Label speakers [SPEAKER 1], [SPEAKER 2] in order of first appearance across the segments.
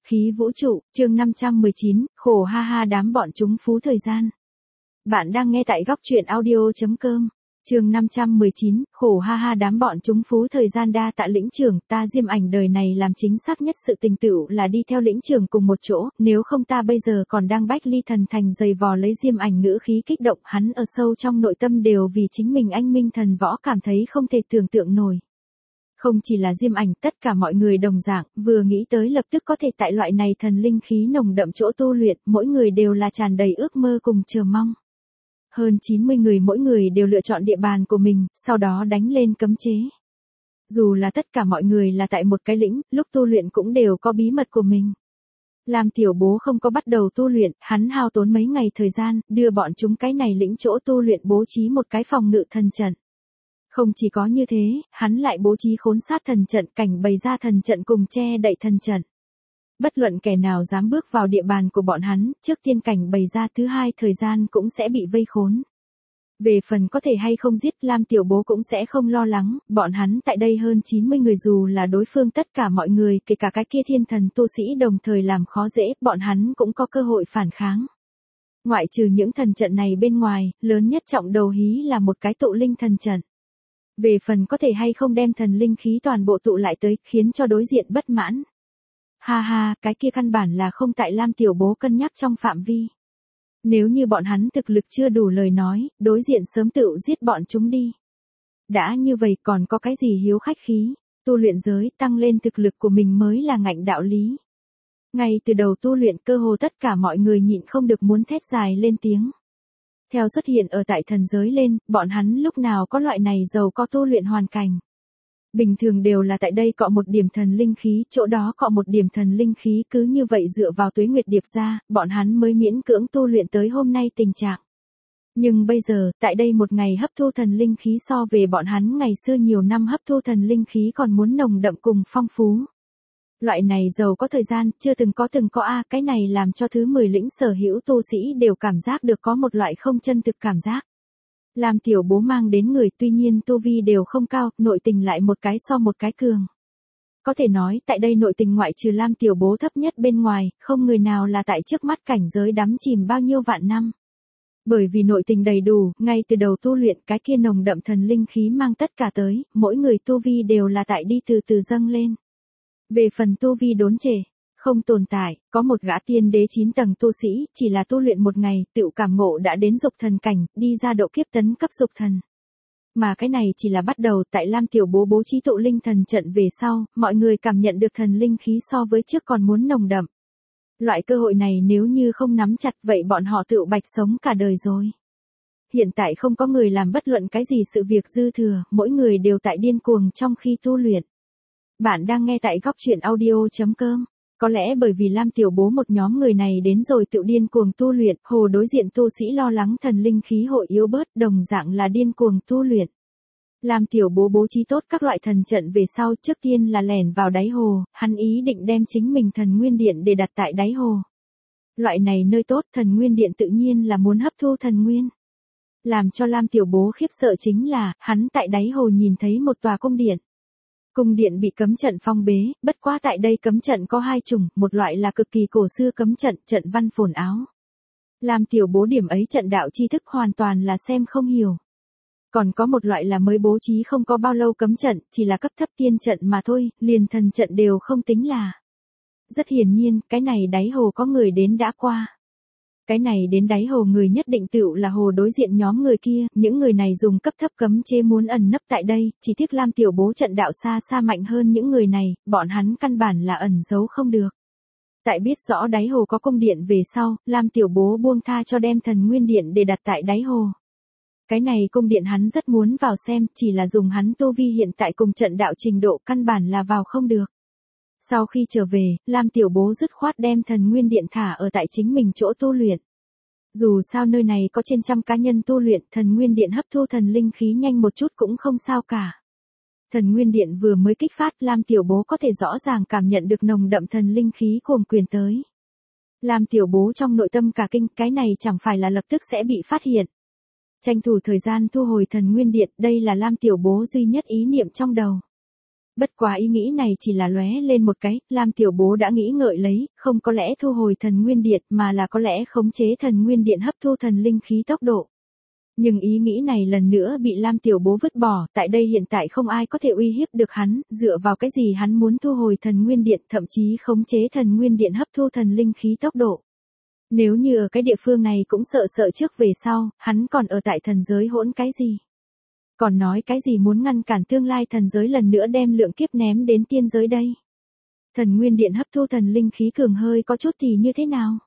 [SPEAKER 1] Khí vũ trụ, chương 519, khổ ha ha đám bọn chúng phú thời gian. Bạn đang nghe tại góc truyện audio.com. Chương 519, khổ ha ha đám bọn chúng phú thời gian. Đa tạ lĩnh trưởng, ta Diêm Ảnh đời này làm chính xác nhất sự tình tựu là đi theo lĩnh trưởng cùng một chỗ, nếu không ta bây giờ còn đang bách ly thần thành giày vò lấy. Diêm Ảnh ngữ khí kích động, hắn ở sâu trong nội tâm đều vì chính mình anh minh thần võ cảm thấy không thể tưởng tượng nổi. Không chỉ là Diêm Ảnh, tất cả mọi người đồng dạng, vừa nghĩ tới lập tức có thể tại loại này thần linh khí nồng đậm chỗ tu luyện, mỗi người đều là tràn đầy ước mơ cùng chờ mong. Hơn 90 người mỗi người đều lựa chọn địa bàn của mình, sau đó đánh lên cấm chế. Dù là tất cả mọi người là tại một cái lĩnh, lúc tu luyện cũng đều có bí mật của mình. Lam Tiểu Bố không có bắt đầu tu luyện, hắn hao tốn mấy ngày thời gian, đưa bọn chúng cái này lĩnh chỗ tu luyện bố trí một cái phòng ngự thần trận. Không chỉ có như thế, hắn lại bố trí khốn sát thần trận, cảnh bày ra thần trận cùng che đậy thần trận. Bất luận kẻ nào dám bước vào địa bàn của bọn hắn, trước tiên cảnh bày ra, thứ hai thời gian cũng sẽ bị vây khốn. Về phần có thể hay không giết, Lam Tiểu Bố cũng sẽ không lo lắng, bọn hắn tại đây hơn 90 người dù là đối phương tất cả mọi người, kể cả cái kia thiên thần tu sĩ đồng thời làm khó dễ, bọn hắn cũng có cơ hội phản kháng. Ngoại trừ những thần trận này bên ngoài, lớn nhất trọng đầu hí là một cái tụ linh thần trận. Về phần có thể hay không đem thần linh khí toàn bộ tụ lại tới, khiến cho đối diện bất mãn. Ha ha, cái kia căn bản là không tại Lam Tiểu Bố cân nhắc trong phạm vi. Nếu như bọn hắn thực lực chưa đủ lời nói, đối diện sớm tự giết bọn chúng đi. Đã như vậy còn có cái gì hiếu khách khí, tu luyện giới tăng lên thực lực của mình mới là ngạnh đạo lý. Ngay từ đầu tu luyện cơ hồ tất cả mọi người nhịn không được muốn thét dài lên tiếng. Theo xuất hiện ở tại thần giới lên, bọn hắn lúc nào có loại này giàu có tu luyện hoàn cảnh. Bình thường đều là tại đây cọ một điểm thần linh khí, chỗ đó cọ một điểm thần linh khí, cứ như vậy dựa vào tuế nguyệt điệp ra, bọn hắn mới miễn cưỡng tu luyện tới hôm nay tình trạng. Nhưng bây giờ, tại đây một ngày hấp thu thần linh khí so về bọn hắn ngày xưa nhiều năm hấp thu thần linh khí còn muốn nồng đậm cùng phong phú. Loại này giàu có thời gian, chưa từng có cái này làm cho thứ 10 lĩnh sở hữu tu sĩ đều cảm giác được có một loại không chân thực cảm giác. Lam Tiểu Bố mang đến người tuy nhiên tu vi đều không cao, nội tình lại một cái so một cái cường. Có thể nói, tại đây nội tình ngoại trừ Lam Tiểu Bố thấp nhất bên ngoài, không người nào là tại trước mắt cảnh giới đắm chìm bao nhiêu vạn năm. Bởi vì nội tình đầy đủ, ngay từ đầu tu luyện cái kia nồng đậm thần linh khí mang tất cả tới, mỗi người tu vi đều là tại đi từ từ dâng lên. Về phần tu vi đốn trệ, không tồn tại, có một gã tiên đế 9 tầng tu sĩ, chỉ là tu luyện một ngày, tựu cảm ngộ đã đến dục thần cảnh, đi ra độ kiếp tấn cấp dục thần. Mà cái này chỉ là bắt đầu, tại Lam Tiểu Bố bố trí tụ linh thần trận về sau, mọi người cảm nhận được thần linh khí so với trước còn muốn nồng đậm. Loại cơ hội này nếu như không nắm chặt vậy bọn họ tựu bạch sống cả đời rồi. Hiện tại không có người làm bất luận cái gì sự việc dư thừa, mỗi người đều tại điên cuồng trong khi tu luyện. Bạn đang nghe tại góc truyện audio.com. Có lẽ bởi vì Lam Tiểu Bố một nhóm người này đến rồi tự điên cuồng tu luyện, hồ đối diện tu sĩ lo lắng thần linh khí hội yếu bớt, đồng dạng là điên cuồng tu luyện. Lam Tiểu Bố bố trí tốt các loại thần trận về sau, trước tiên là lẻn vào đáy hồ, hắn ý định đem chính mình thần nguyên điện để đặt tại đáy hồ. Loại này nơi tốt, thần nguyên điện tự nhiên là muốn hấp thu thần nguyên. Làm cho Lam Tiểu Bố khiếp sợ chính là, hắn tại đáy hồ nhìn thấy một tòa cung điện. Cung điện bị cấm trận phong bế, bất quá tại đây cấm trận có hai chủng, một loại là cực kỳ cổ xưa cấm trận, trận văn phồn áo. Lam Tiểu Bố điểm ấy trận đạo tri thức hoàn toàn là xem không hiểu. Còn có một loại là mới bố trí không có bao lâu cấm trận, chỉ là cấp thấp tiên trận mà thôi, liền thần trận đều không tính là. Rất hiển nhiên, cái này đáy hồ có người đến đã qua. Cái này đến đáy hồ người nhất định tựu là hồ đối diện nhóm người kia, những người này dùng cấp thấp cấm chế muốn ẩn nấp tại đây, chỉ tiếc Lam Tiểu Bố trận đạo xa xa mạnh hơn những người này, bọn hắn căn bản là ẩn giấu không được. Tại biết rõ đáy hồ có cung điện về sau, Lam Tiểu Bố buông tha cho đem thần nguyên điện để đặt tại đáy hồ. Cái này cung điện hắn rất muốn vào xem, chỉ là dùng hắn tu vi hiện tại cùng trận đạo trình độ căn bản là vào không được. Sau khi trở về, Lam Tiểu Bố dứt khoát đem thần nguyên điện thả ở tại chính mình chỗ tu luyện. Dù sao nơi này có trên trăm cá nhân tu luyện, thần nguyên điện hấp thu thần linh khí nhanh một chút cũng không sao cả. Thần nguyên điện vừa mới kích phát, Lam Tiểu Bố có thể rõ ràng cảm nhận được nồng đậm thần linh khí cuồng quyền tới. Lam Tiểu Bố trong nội tâm cả kinh, cái này chẳng phải là lập tức sẽ bị phát hiện. Tranh thủ thời gian thu hồi thần nguyên điện, đây là Lam Tiểu Bố duy nhất ý niệm trong đầu. Bất quá ý nghĩ này chỉ là lóe lên một cái, Lam Tiểu Bố đã nghĩ ngợi lấy, không có lẽ thu hồi thần nguyên điện mà là có lẽ khống chế thần nguyên điện hấp thu thần linh khí tốc độ. Nhưng ý nghĩ này lần nữa bị Lam Tiểu Bố vứt bỏ, tại đây hiện tại không ai có thể uy hiếp được hắn, dựa vào cái gì hắn muốn thu hồi thần nguyên điện, thậm chí khống chế thần nguyên điện hấp thu thần linh khí tốc độ. Nếu như ở cái địa phương này cũng sợ trước về sau, hắn còn ở tại thần giới hỗn cái gì? Còn nói cái gì muốn ngăn cản tương lai thần giới lần nữa đem lượng kiếp ném đến tiên giới đây? Thần nguyên điện hấp thu thần linh khí cường hơi có chút thì như thế nào?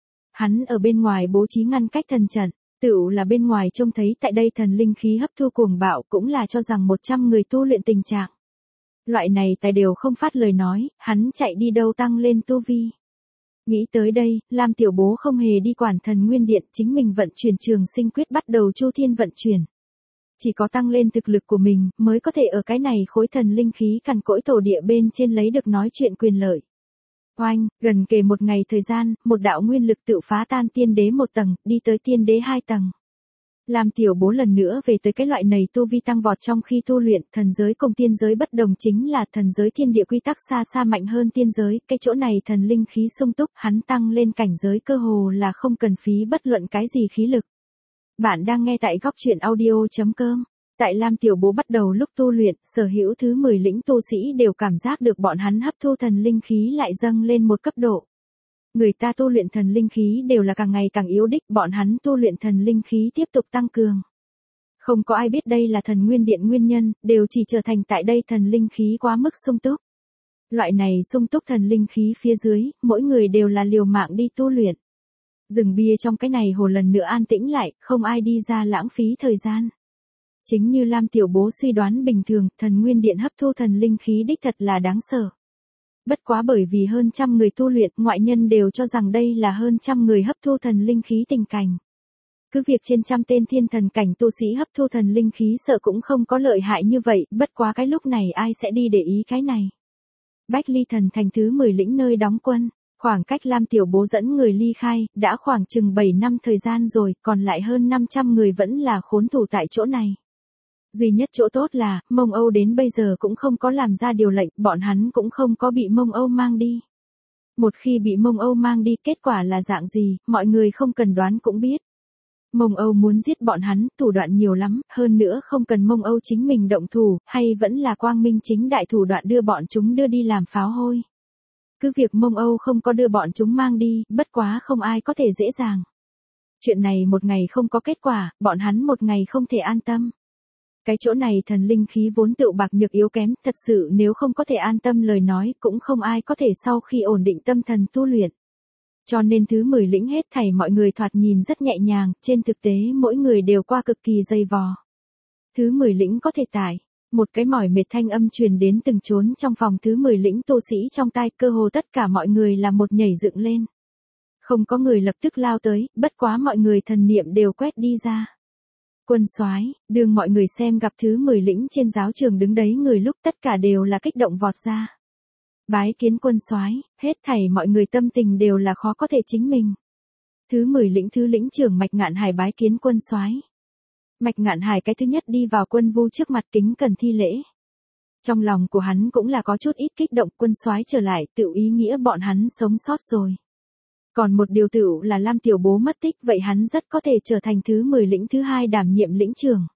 [SPEAKER 1] Hắn ở bên ngoài bố trí ngăn cách thần trận, tựu là bên ngoài trông thấy tại đây thần linh khí hấp thu cuồng bạo cũng là cho rằng 100 người tu luyện tình trạng. Loại này tài đều không phát lời nói, hắn chạy đi đâu tăng lên tu vi. Nghĩ tới đây, Lam Tiểu Bố không hề đi quản thần nguyên điện, chính mình vận chuyển trường sinh quyết bắt đầu chu thiên vận chuyển. Chỉ có tăng lên thực lực của mình, mới có thể ở cái này khối thần linh khí cằn cỗi tổ địa bên trên lấy được nói chuyện quyền lợi. Oanh, gần kề một ngày thời gian, một đạo nguyên lực tự phá tan tiên đế 1 tầng, đi tới tiên đế 2 tầng. Lam Tiểu Bố lần nữa về tới cái loại này tu vi tăng vọt trong khi tu luyện, thần giới cùng tiên giới bất đồng chính là thần giới thiên địa quy tắc xa xa mạnh hơn tiên giới, cái chỗ này thần linh khí sung túc, hắn tăng lên cảnh giới cơ hồ là không cần phí bất luận cái gì khí lực. Bạn đang nghe tại góc truyện audio.com. Tại Lam Tiểu Bố bắt đầu lúc tu luyện, sở hữu thứ 10 lĩnh tu sĩ đều cảm giác được bọn hắn hấp thu thần linh khí lại dâng lên một cấp độ. Người ta tu luyện thần linh khí đều là càng ngày càng yếu đích, bọn hắn tu luyện thần linh khí tiếp tục tăng cường. Không có ai biết đây là thần nguyên điện nguyên nhân, đều chỉ trở thành tại đây thần linh khí quá mức sung túc. Loại này sung túc thần linh khí phía dưới, mỗi người đều là liều mạng đi tu luyện. Rừng bia trong cái này hồ lần nữa an tĩnh lại, không ai đi ra lãng phí thời gian. Chính như Lam Tiểu Bố suy đoán bình thường, thần nguyên điện hấp thu thần linh khí đích thật là đáng sợ. Bất quá bởi vì hơn trăm người tu luyện, ngoại nhân đều cho rằng đây là hơn trăm người hấp thu thần linh khí tình cảnh. Cứ việc trên trăm tên thiên thần cảnh tu sĩ hấp thu thần linh khí sợ cũng không có lợi hại như vậy, bất quá cái lúc này ai sẽ đi để ý cái này. Bách Ly Thần thành thứ 10 lĩnh nơi đóng quân, khoảng cách Lam Tiểu Bố dẫn người ly khai, đã khoảng chừng 7 năm thời gian rồi, còn lại hơn 500 người vẫn là khốn thủ tại chỗ này. Duy nhất chỗ tốt là, Mông Âu đến bây giờ cũng không có làm ra điều lệnh, bọn hắn cũng không có bị Mông Âu mang đi. Một khi bị Mông Âu mang đi, kết quả là dạng gì, mọi người không cần đoán cũng biết. Mông Âu muốn giết bọn hắn, thủ đoạn nhiều lắm, hơn nữa không cần Mông Âu chính mình động thủ, hay vẫn là quang minh chính đại thủ đoạn đưa bọn chúng đưa đi làm pháo hôi. Cứ việc Mông Âu không có đưa bọn chúng mang đi, bất quá không ai có thể dễ dàng. Chuyện này một ngày không có kết quả, bọn hắn một ngày không thể an tâm. Cái chỗ này thần linh khí vốn tựu bạc nhược yếu kém, thật sự nếu không có thể an tâm lời nói, cũng không ai có thể sau khi ổn định tâm thần tu luyện. Cho nên thứ 10 lĩnh hết thảy mọi người thoạt nhìn rất nhẹ nhàng, trên thực tế mỗi người đều qua cực kỳ dày vò. Thứ 10 lĩnh có thể tải, một cái mỏi mệt thanh âm truyền đến từng chốn trong phòng thứ 10 lĩnh tu sĩ trong tai, cơ hồ tất cả mọi người là một nhảy dựng lên. Không có người lập tức lao tới, bất quá mọi người thần niệm đều quét đi ra. Quân soái, đường mọi người xem gặp thứ 10 lĩnh trên giáo trường đứng đấy người lúc tất cả đều là kích động vọt ra. Bái kiến quân soái, hết thảy mọi người tâm tình đều là khó có thể chính mình. Thứ 10 lĩnh thứ lĩnh trưởng Mạch Ngạn Hải bái kiến quân soái. Mạch Ngạn Hải cái thứ nhất đi vào Quân Vu trước mặt kính cẩn thi lễ. Trong lòng của hắn cũng là có chút ít kích động, quân soái trở lại, tự ý nghĩa bọn hắn sống sót rồi. Còn một điều tựu là Lam Tiểu Bố mất tích, vậy hắn rất có thể trở thành thứ 10 lĩnh thứ 2 đảm nhiệm lĩnh trưởng.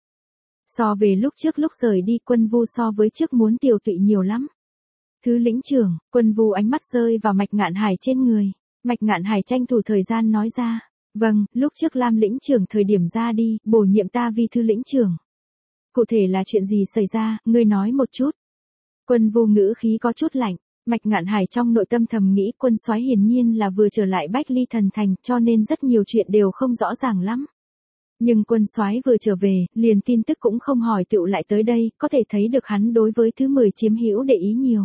[SPEAKER 1] So về lúc trước lúc rời đi, Quân Vu so với trước muốn tiều tụy nhiều lắm. Thứ lĩnh trưởng, Quân Vu ánh mắt rơi vào Mạch Ngạn Hải trên người. Mạch Ngạn Hải tranh thủ thời gian nói ra, vâng, lúc trước Lam lĩnh trưởng thời điểm ra đi, bổ nhiệm ta vi thứ lĩnh trưởng. Cụ thể là chuyện gì xảy ra, ngươi nói một chút. Quân Vu ngữ khí có chút lạnh. Mạch Ngạn Hải trong nội tâm thầm nghĩ quân soái hiển nhiên là vừa trở lại Bách Ly Thần thành, cho nên rất nhiều chuyện đều không rõ ràng lắm. Nhưng quân soái vừa trở về, liền tin tức cũng không hỏi tựu lại tới đây, có thể thấy được hắn đối với thứ 10 chiếm hữu để ý nhiều.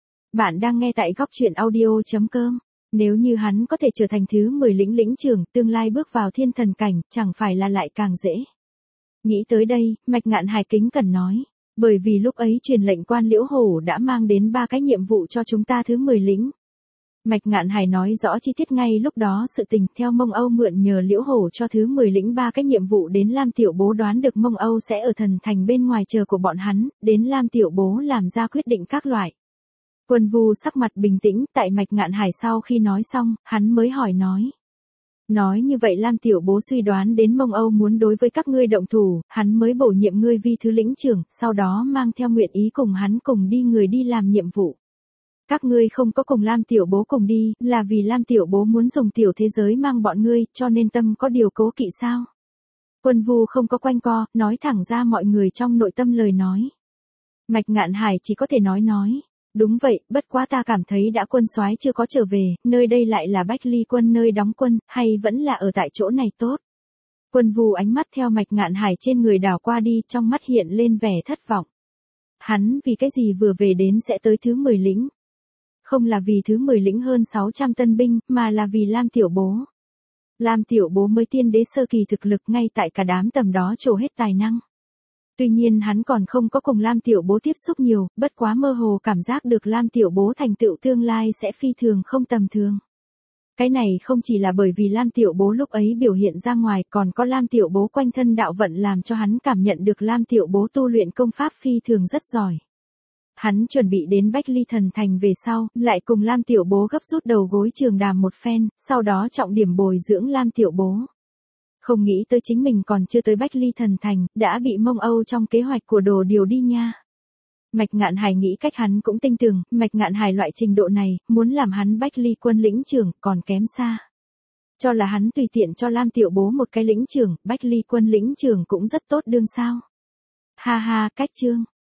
[SPEAKER 1] Bạn đang nghe tại góc truyện audio.com. Nếu như hắn có thể trở thành thứ 10 lĩnh trưởng, tương lai bước vào thiên thần cảnh, chẳng phải là lại càng dễ. Nghĩ tới đây, Mạch Ngạn Hải kính cẩn nói. Bởi vì lúc ấy truyền lệnh quan Liễu Hổ đã mang đến 3 cái nhiệm vụ cho chúng ta thứ 10 lĩnh. Mạch Ngạn Hải nói rõ chi tiết ngay lúc đó sự tình theo Mông Âu mượn nhờ Liễu Hổ cho thứ 10 lĩnh 3 cái nhiệm vụ đến Lam Tiểu Bố đoán được Mông Âu sẽ ở thần thành bên ngoài chờ của bọn hắn, đến Lam Tiểu Bố làm ra quyết định các loại. Quân Vu sắc mặt bình tĩnh, tại Mạch Ngạn Hải sau khi nói xong, hắn mới hỏi nói. Nói như vậy Lam Tiểu Bố suy đoán đến Mông Âu muốn đối với các ngươi động thủ, hắn mới bổ nhiệm ngươi vi thứ lĩnh trưởng, sau đó mang theo nguyện ý cùng hắn cùng đi người đi làm nhiệm vụ. Các ngươi không có cùng Lam Tiểu Bố cùng đi, là vì Lam Tiểu Bố muốn dùng tiểu thế giới mang bọn ngươi, cho nên tâm có điều cố kỵ sao? Quân Vu không có quanh co, nói thẳng ra mọi người trong nội tâm lời nói. Mạch Ngạn Hải chỉ có thể nói. Đúng vậy, bất quá ta cảm thấy đã quân soái chưa có trở về, nơi đây lại là Bách Ly quân nơi đóng quân, hay vẫn là ở tại chỗ này tốt. Quân Vu ánh mắt theo Mạch Ngạn Hải trên người đảo qua đi, trong mắt hiện lên vẻ thất vọng. Hắn vì cái gì vừa về đến sẽ tới thứ 10 lĩnh? Không là vì thứ 10 lĩnh hơn 600 tân binh, mà là vì Lam Tiểu Bố. Lam Tiểu Bố mới tiên đế sơ kỳ thực lực ngay tại cả đám tầm đó trổ hết tài năng. Tuy nhiên hắn còn không có cùng Lam Tiểu Bố tiếp xúc nhiều, bất quá mơ hồ cảm giác được Lam Tiểu Bố thành tựu tương lai sẽ phi thường không tầm thường. Cái này không chỉ là bởi vì Lam Tiểu Bố lúc ấy biểu hiện ra ngoài, còn có Lam Tiểu Bố quanh thân đạo vận làm cho hắn cảm nhận được Lam Tiểu Bố tu luyện công pháp phi thường rất giỏi. Hắn chuẩn bị đến Bách Ly thần thành về sau, lại cùng Lam Tiểu Bố gấp rút đầu gối trường đàm một phen, sau đó trọng điểm bồi dưỡng Lam Tiểu Bố. Không nghĩ tới chính mình còn chưa tới Bách Ly thần thành, đã bị Mông Âu trong kế hoạch của đồ điều đi nha. Mạch Ngạn Hải nghĩ cách hắn cũng tinh tường, Mạch Ngạn Hải loại trình độ này, muốn làm hắn Bách Ly quân lĩnh trưởng, còn kém xa. Cho là hắn tùy tiện cho Lam Tiểu Bố một cái lĩnh trưởng, Bách Ly quân lĩnh trưởng cũng rất tốt đương sao. Ha ha, cách chương.